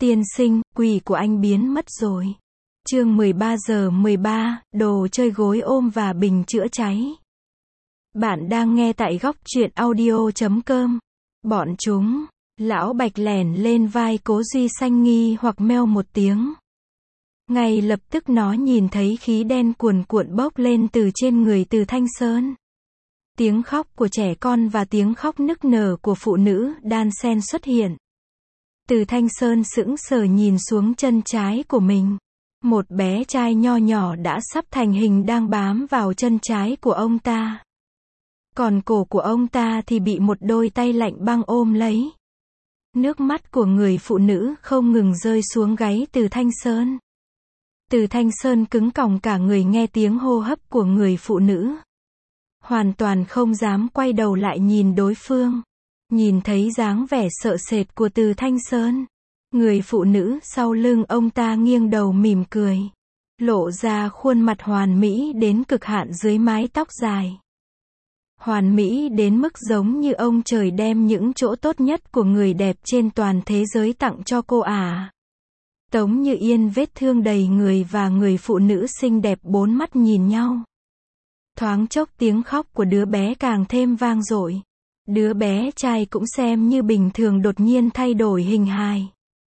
Tiên sinh, quỷ của anh biến mất rồi. Chương 13:13, đồ chơi gối ôm và bình chữa cháy. Bạn đang nghe tại góc truyện audio.com. Bọn chúng, lão Bạch lẻn lên vai Cố Duy Xanh nghi hoặc meo một tiếng. Ngay lập tức nó nhìn thấy khí đen cuồn cuộn bốc lên từ trên người Từ Thanh Sơn. Tiếng khóc của trẻ con và tiếng khóc nức nở của phụ nữ đan xen xuất hiện. Từ Thanh Sơn sững sờ nhìn xuống chân trái của mình. Một bé trai nho nhỏ đã sắp thành hình đang bám vào chân trái của ông ta. Còn cổ của ông ta thì bị một đôi tay lạnh băng ôm lấy. Nước mắt của người phụ nữ không ngừng rơi xuống gáy Từ Thanh Sơn. Từ Thanh Sơn cứng còng cả người nghe tiếng hô hấp của người phụ nữ. Hoàn toàn không dám quay đầu lại nhìn đối phương. Nhìn thấy dáng vẻ sợ sệt của Từ Thanh Sơn. Người phụ nữ sau lưng ông ta nghiêng đầu mỉm cười. Lộ ra khuôn mặt hoàn mỹ đến cực hạn dưới mái tóc dài. Hoàn mỹ đến mức giống như ông trời đem những chỗ tốt nhất của người đẹp trên toàn thế giới tặng cho cô à. Tống Như Yên vết thương đầy người và người phụ nữ xinh đẹp bốn mắt nhìn nhau. Thoáng chốc tiếng khóc của đứa bé càng thêm vang dội. Đứa bé trai cũng xem như bình thường đột nhiên thay đổi hình hài.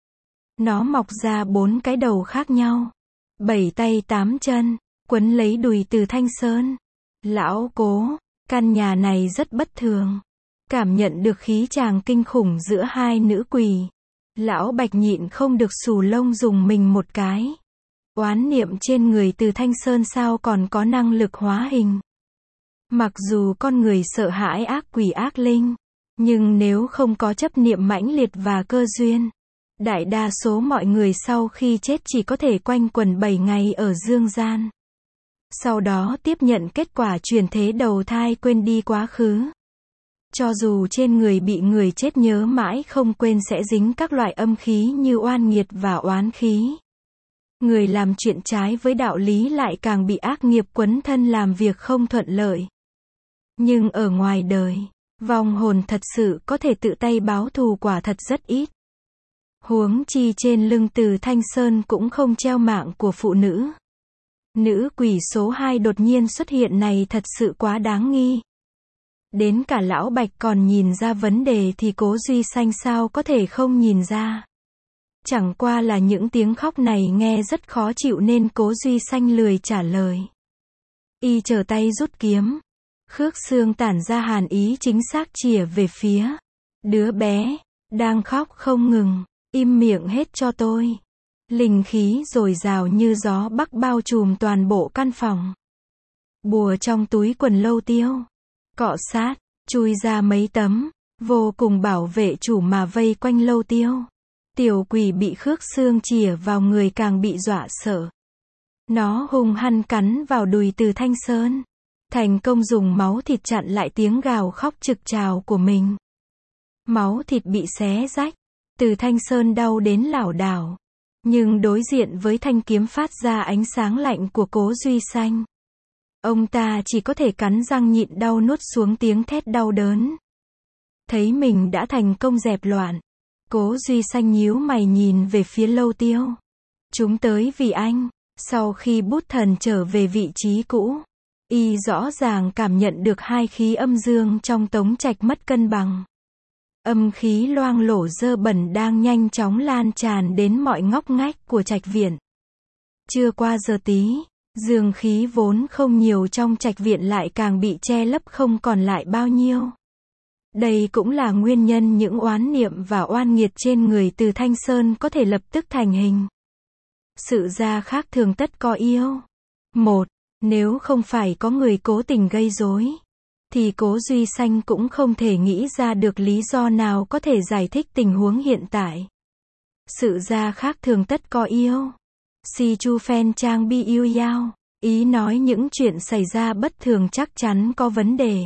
Nó mọc ra 4 cái đầu khác nhau. 7 tay 8 chân, quấn lấy đùi Từ Thanh Sơn. Lão Cố, căn nhà này rất bất thường. Cảm nhận được khí tràng kinh khủng giữa hai nữ quỷ. Lão Bạch nhịn không được xù lông dùng mình một cái. Oán niệm trên người Từ Thanh Sơn sao còn có năng lực hóa hình. Mặc dù con người sợ hãi ác quỷ ác linh, nhưng nếu không có chấp niệm mãnh liệt và cơ duyên, đại đa số mọi người sau khi chết chỉ có thể quanh quẩn 7 ngày ở dương gian. Sau đó tiếp nhận kết quả chuyển thế đầu thai quên đi quá khứ. Cho dù trên người bị người chết nhớ mãi không quên sẽ dính các loại âm khí như oan nghiệt và oán khí. Người làm chuyện trái với đạo lý lại càng bị ác nghiệp quấn thân làm việc không thuận lợi. Nhưng ở ngoài đời, vong hồn thật sự có thể tự tay báo thù quả thật rất ít. Huống chi trên lưng Từ Thanh Sơn cũng không treo mạng của phụ nữ. Nữ quỷ số 2 đột nhiên xuất hiện này thật sự quá đáng nghi. Đến cả lão Bạch còn nhìn ra vấn đề thì Cố Duy Xanh sao có thể không nhìn ra. Chẳng qua là những tiếng khóc này nghe rất khó chịu nên Cố Duy Xanh lười trả lời. Y trở tay rút kiếm. Khước xương tản ra hàn ý chính xác chĩa về phía đứa bé đang khóc không ngừng. Im miệng hết cho tôi. Linh khí dồi dào như gió bắc bao trùm toàn bộ căn phòng. Bùa trong túi quần Lâu Tiêu cọ sát, chui ra mấy tấm, vô cùng bảo vệ chủ mà vây quanh Lâu Tiêu. Tiểu quỷ bị khước xương chĩa vào người càng bị dọa sợ. Nó hung hăng cắn vào đùi Từ Thanh Sơn. Thành công dùng máu thịt chặn lại tiếng gào khóc trực trào của mình. Máu thịt bị xé rách. Từ Thanh Sơn đau đến lảo đảo. Nhưng đối diện với thanh kiếm phát ra ánh sáng lạnh của Cố Duy Xanh, ông ta chỉ có thể cắn răng nhịn đau nuốt xuống tiếng thét đau đớn. Thấy mình đã thành công dẹp loạn, Cố Duy Xanh nhíu mày nhìn về phía Lâu Tiêu. Chúng tới vì anh. Sau khi bút thần trở về vị trí cũ, y rõ ràng cảm nhận được hai khí âm dương trong tống trạch mất cân bằng. Âm khí loang lổ dơ bẩn đang nhanh chóng lan tràn đến mọi ngóc ngách của trạch viện. Chưa qua giờ tí, dương khí vốn không nhiều trong trạch viện lại càng bị che lấp không còn lại bao nhiêu. Đây cũng là nguyên nhân những oán niệm và oan nghiệt trên người Từ Thanh Sơn có thể lập tức thành hình. Sự ra khác thường tất có yêu. Một, nếu không phải có người cố tình gây rối, thì Cố Duy Xanh cũng không thể nghĩ ra được lý do nào có thể giải thích tình huống hiện tại. Sự ra khác thường tất có yêu. Si Chu Phen Trang Bi Yêu Yao. Ý nói những chuyện xảy ra bất thường chắc chắn có vấn đề.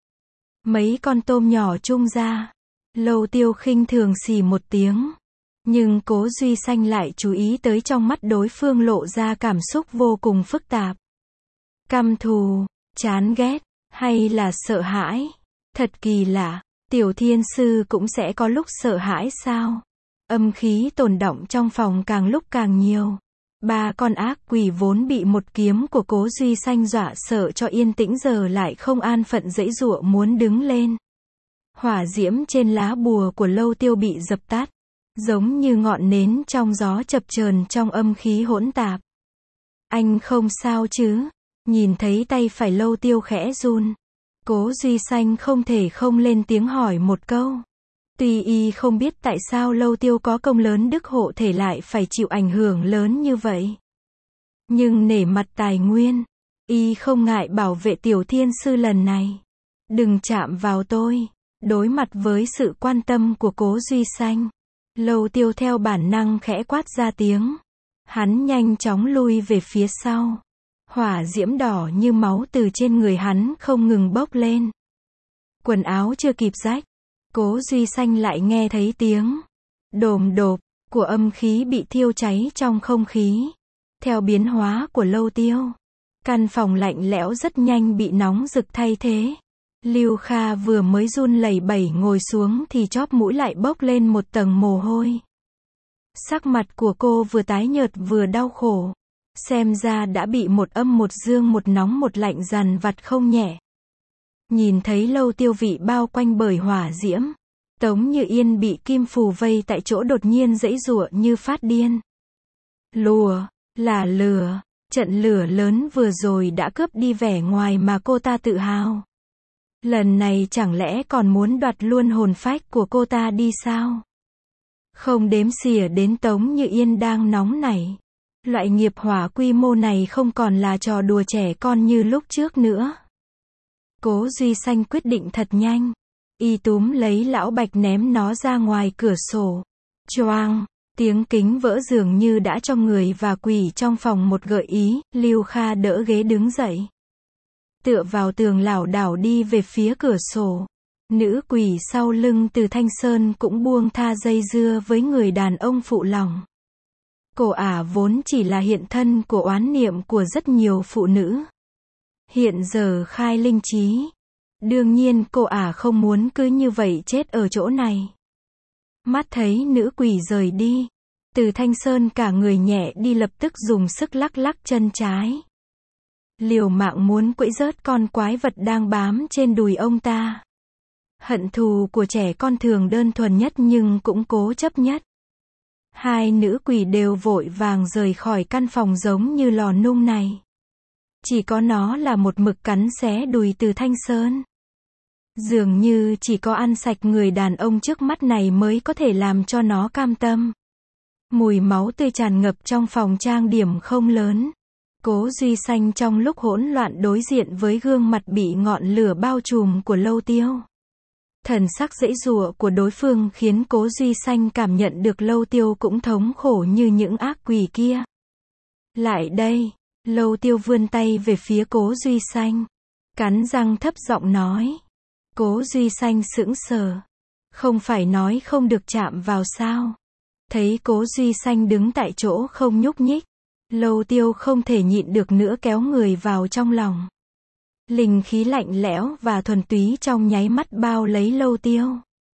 Mấy con tôm nhỏ chung ra. Lâu Tiêu khinh thường xì một tiếng. Nhưng Cố Duy Xanh lại chú ý tới trong mắt đối phương lộ ra cảm xúc vô cùng phức tạp. Căm thù, chán ghét, hay là sợ hãi? Thật kỳ lạ, Tiểu Thiên Sư cũng sẽ có lúc sợ hãi sao? Âm khí tồn đọng trong phòng càng lúc càng nhiều. Ba con ác quỷ vốn bị một kiếm của Cố Duy Xanh dọa sợ cho yên tĩnh giờ lại không an phận giãy giụa muốn đứng lên. Hỏa diễm trên lá bùa của Lâu Tiêu bị dập tắt, giống như ngọn nến trong gió chập chờn trong âm khí hỗn tạp. Anh không sao chứ? Nhìn thấy tay phải Lâu Tiêu khẽ run, Cố Duy Xanh không thể không lên tiếng hỏi một câu. Tuy y không biết tại sao Lâu Tiêu có công lớn đức hộ thể lại phải chịu ảnh hưởng lớn như vậy. Nhưng nể mặt tài nguyên, y không ngại bảo vệ tiểu thiên sư lần này. Đừng chạm vào tôi. Đối mặt với sự quan tâm của Cố Duy Xanh, Lâu Tiêu theo bản năng khẽ quát ra tiếng. Hắn nhanh chóng lui về phía sau. Hỏa diễm đỏ như máu từ trên người hắn không ngừng bốc lên. Quần áo chưa kịp rách, Cố Duy Xanh lại nghe thấy tiếng đồm độp của âm khí bị thiêu cháy trong không khí. Theo biến hóa của Lâu Tiêu, căn phòng lạnh lẽo rất nhanh bị nóng rực thay thế. Lưu Kha vừa mới run lẩy bẩy ngồi xuống thì chóp mũi lại bốc lên một tầng mồ hôi. Sắc mặt của cô vừa tái nhợt vừa đau khổ. Xem ra đã bị một âm một dương một nóng một lạnh dằn vặt không nhẹ. Nhìn thấy Lâu Tiêu vị bao quanh bởi hỏa diễm, Tống Như Yên bị kim phù vây tại chỗ đột nhiên giãy giụa như phát điên. Lùa, là lửa, trận lửa lớn vừa rồi đã cướp đi vẻ ngoài mà cô ta tự hào. Lần này chẳng lẽ còn muốn đoạt luôn hồn phách của cô ta đi sao? Không đếm xỉa đến Tống Như Yên đang nóng nảy. Loại nghiệp hỏa quy mô này không còn là trò đùa trẻ con như lúc trước nữa. Cố Duy Xanh quyết định thật nhanh. Y túm lấy lão Bạch ném nó ra ngoài cửa sổ. Choang, tiếng kính vỡ dường như đã cho người và quỷ trong phòng một gợi ý. Lưu Kha đỡ ghế đứng dậy, tựa vào tường lảo đảo đi về phía cửa sổ. Nữ quỷ sau lưng Từ Thanh Sơn cũng buông tha dây dưa với người đàn ông phụ lòng. Cô ả vốn chỉ là hiện thân của oán niệm của rất nhiều phụ nữ. Hiện giờ khai linh trí. Đương nhiên cô ả không muốn cứ như vậy chết ở chỗ này. Mắt thấy nữ quỷ rời đi, Từ Thanh Sơn cả người nhẹ đi lập tức dùng sức lắc lắc chân trái. Liều mạng muốn quẫy rớt con quái vật đang bám trên đùi ông ta. Hận thù của trẻ con thường đơn thuần nhất nhưng cũng cố chấp nhất. Hai nữ quỷ đều vội vàng rời khỏi căn phòng giống như lò nung này. Chỉ có nó là một mực cắn xé đùi Từ Thanh Sơn. Dường như chỉ có ăn sạch người đàn ông trước mắt này mới có thể làm cho nó cam tâm. Mùi máu tươi tràn ngập trong phòng trang điểm không lớn. Cố Duy Xanh trong lúc hỗn loạn đối diện với gương mặt bị ngọn lửa bao trùm của Lâu Tiêu. Thần sắc giãy giụa của đối phương khiến Cố Duy Xanh cảm nhận được Lâu Tiêu cũng thống khổ như những ác quỷ kia. Lại đây, Lâu Tiêu vươn tay về phía Cố Duy Xanh, cắn răng thấp giọng nói. Cố Duy Xanh sững sờ. Không phải nói không được chạm vào sao? Thấy Cố Duy Xanh đứng tại chỗ không nhúc nhích, Lâu Tiêu không thể nhịn được nữa kéo người vào trong lòng. Linh khí lạnh lẽo và thuần túy trong nháy mắt bao lấy Lâu Tiêu.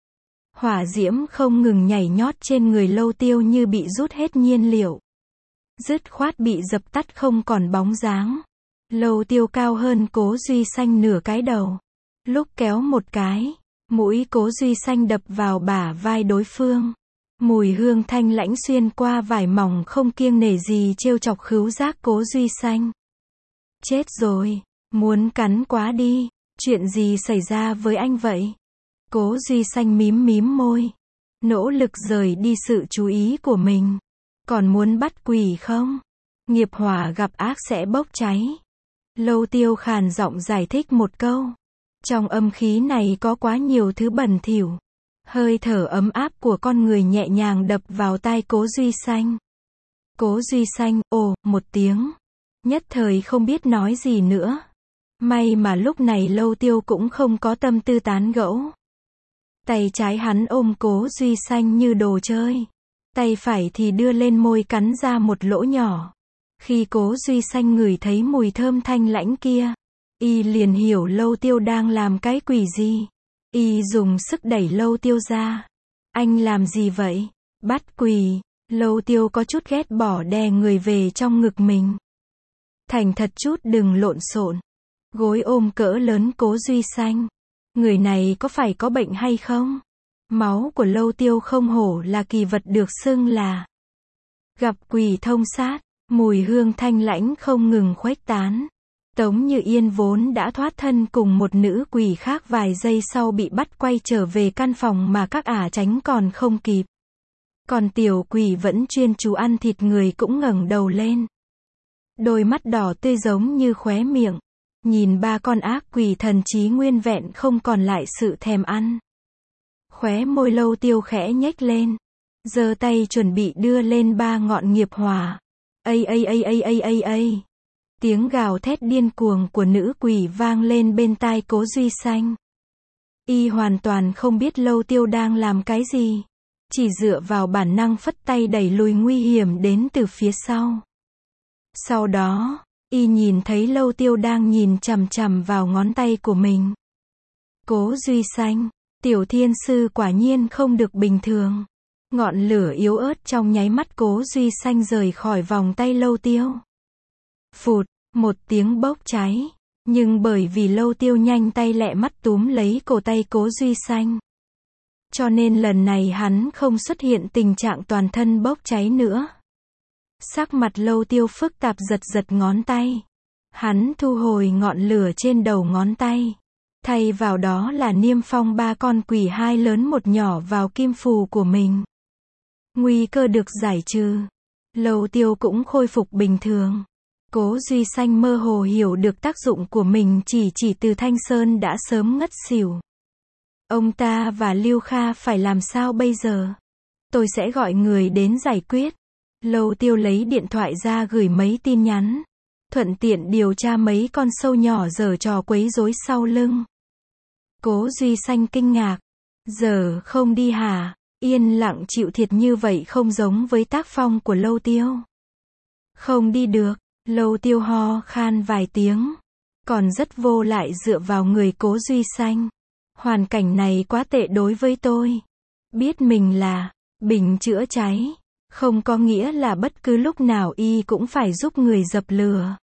Hỏa diễm không ngừng nhảy nhót trên người Lâu Tiêu như bị rút hết nhiên liệu. Dứt khoát bị dập tắt không còn bóng dáng. Lâu Tiêu cao hơn Cố Duy Xanh nửa cái đầu. Lúc kéo một cái, mũi Cố Duy Xanh đập vào bả vai đối phương. Mùi hương thanh lãnh xuyên qua vải mỏng không kiêng nể gì trêu chọc khứu giác Cố Duy Xanh. Chết rồi, muốn cắn quá đi, chuyện gì xảy ra với anh vậy? Cố Duy Xanh mím mím môi, nỗ lực rời đi sự chú ý của mình. Còn muốn bắt quỷ không? Nghiệp hỏa gặp ác sẽ bốc cháy. Lâu Tiêu khàn giọng giải thích một câu. Trong âm khí này có quá nhiều thứ bẩn thỉu. Hơi thở ấm áp của con người nhẹ nhàng đập vào tai Cố Duy Xanh. Cố Duy Xanh, ồ, một tiếng. Nhất thời không biết nói gì nữa. May mà lúc này Lâu Tiêu cũng không có tâm tư tán gẫu. Tay trái hắn ôm Cố Duy Xanh như đồ chơi. Tay phải thì đưa lên môi cắn ra một lỗ nhỏ. Khi Cố Duy Xanh ngửi thấy mùi thơm thanh lãnh kia, y liền hiểu Lâu Tiêu đang làm cái quỷ gì. Y dùng sức đẩy Lâu Tiêu ra. Anh làm gì vậy? Bắt quỳ, Lâu Tiêu có chút ghét bỏ đè người về trong ngực mình. Thành thật chút đừng lộn xộn. Gối ôm cỡ lớn Cố Duy Xanh. Người này có phải có bệnh hay không? Máu của Lâu Tiêu không hổ là kỳ vật được xưng là gặp quỷ thông sát, mùi hương thanh lãnh không ngừng khuếch tán. Tống Như Yên vốn đã thoát thân cùng một nữ quỷ khác vài giây sau bị bắt quay trở về căn phòng mà các ả tránh còn không kịp. Còn tiểu quỷ vẫn chuyên chú ăn thịt người cũng ngẩng đầu lên. Đôi mắt đỏ tươi giống như khóe miệng. Nhìn ba con ác quỷ thần trí nguyên vẹn không còn lại sự thèm ăn. Khóe môi Lâu Tiêu khẽ nhếch lên. Giơ tay chuẩn bị đưa lên ba ngọn nghiệp hỏa. Ây. Tiếng gào thét điên cuồng của nữ quỷ vang lên bên tai Cố Duy Xanh. Y hoàn toàn không biết Lâu Tiêu đang làm cái gì. Chỉ dựa vào bản năng phất tay đẩy lùi nguy hiểm đến từ phía sau. Sau đó, y nhìn thấy Lâu Tiêu đang nhìn chằm chằm vào ngón tay của mình. Cố Duy Xanh, tiểu thiên sư quả nhiên không được bình thường. Ngọn lửa yếu ớt trong nháy mắt Cố Duy Xanh rời khỏi vòng tay Lâu Tiêu. Phụt, một tiếng bốc cháy. Nhưng bởi vì Lâu Tiêu nhanh tay lẹ mắt túm lấy cổ tay Cố Duy Xanh. Cho nên lần này hắn không xuất hiện tình trạng toàn thân bốc cháy nữa. Sắc mặt Lâu Tiêu phức tạp giật ngón tay. Hắn thu hồi ngọn lửa trên đầu ngón tay. Thay vào đó là niêm phong ba con quỷ hai lớn một nhỏ vào kim phù của mình. Nguy cơ được giải trừ. Lâu Tiêu cũng khôi phục bình thường. Cố Duy Xanh mơ hồ hiểu được tác dụng của mình chỉ từ Thanh Sơn đã sớm ngất xỉu. Ông ta và Lưu Kha phải làm sao bây giờ? Tôi sẽ gọi người đến giải quyết. Lâu Tiêu lấy điện thoại ra gửi mấy tin nhắn. Thuận tiện điều tra mấy con sâu nhỏ giở trò quấy rối sau lưng. Cố Duy Xanh kinh ngạc. Giờ không đi hả? Yên lặng chịu thiệt như vậy không giống với tác phong của Lâu Tiêu. Không đi được. Lâu Tiêu ho khan vài tiếng. Còn rất vô lại dựa vào người Cố Duy Xanh. Hoàn cảnh này quá tệ đối với tôi. Biết mình là bình chữa cháy. Không có nghĩa là bất cứ lúc nào y cũng phải giúp người dập lửa.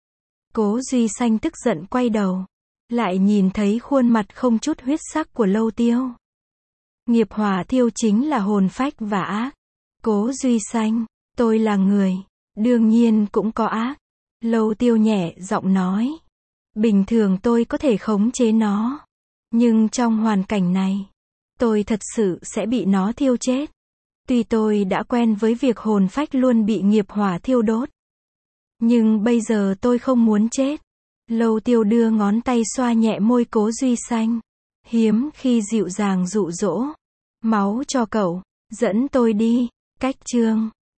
Cố Duy Xanh tức giận quay đầu. Lại nhìn thấy khuôn mặt không chút huyết sắc của Lâu Tiêu. Nghiệp hỏa thiêu chính là hồn phách và ác. Cố Duy Xanh, tôi là người. Đương nhiên cũng có ác. Lâu Tiêu nhẹ giọng nói. Bình thường tôi có thể khống chế nó. Nhưng trong hoàn cảnh này, tôi thật sự sẽ bị nó thiêu chết. Tuy tôi đã quen với việc hồn phách luôn bị nghiệp hỏa thiêu đốt. Nhưng bây giờ tôi không muốn chết. Lâu Tiêu đưa ngón tay xoa nhẹ môi Cố Duy Xanh. Hiếm khi dịu dàng dụ dỗ. Máu cho cậu, dẫn tôi đi. Cách chương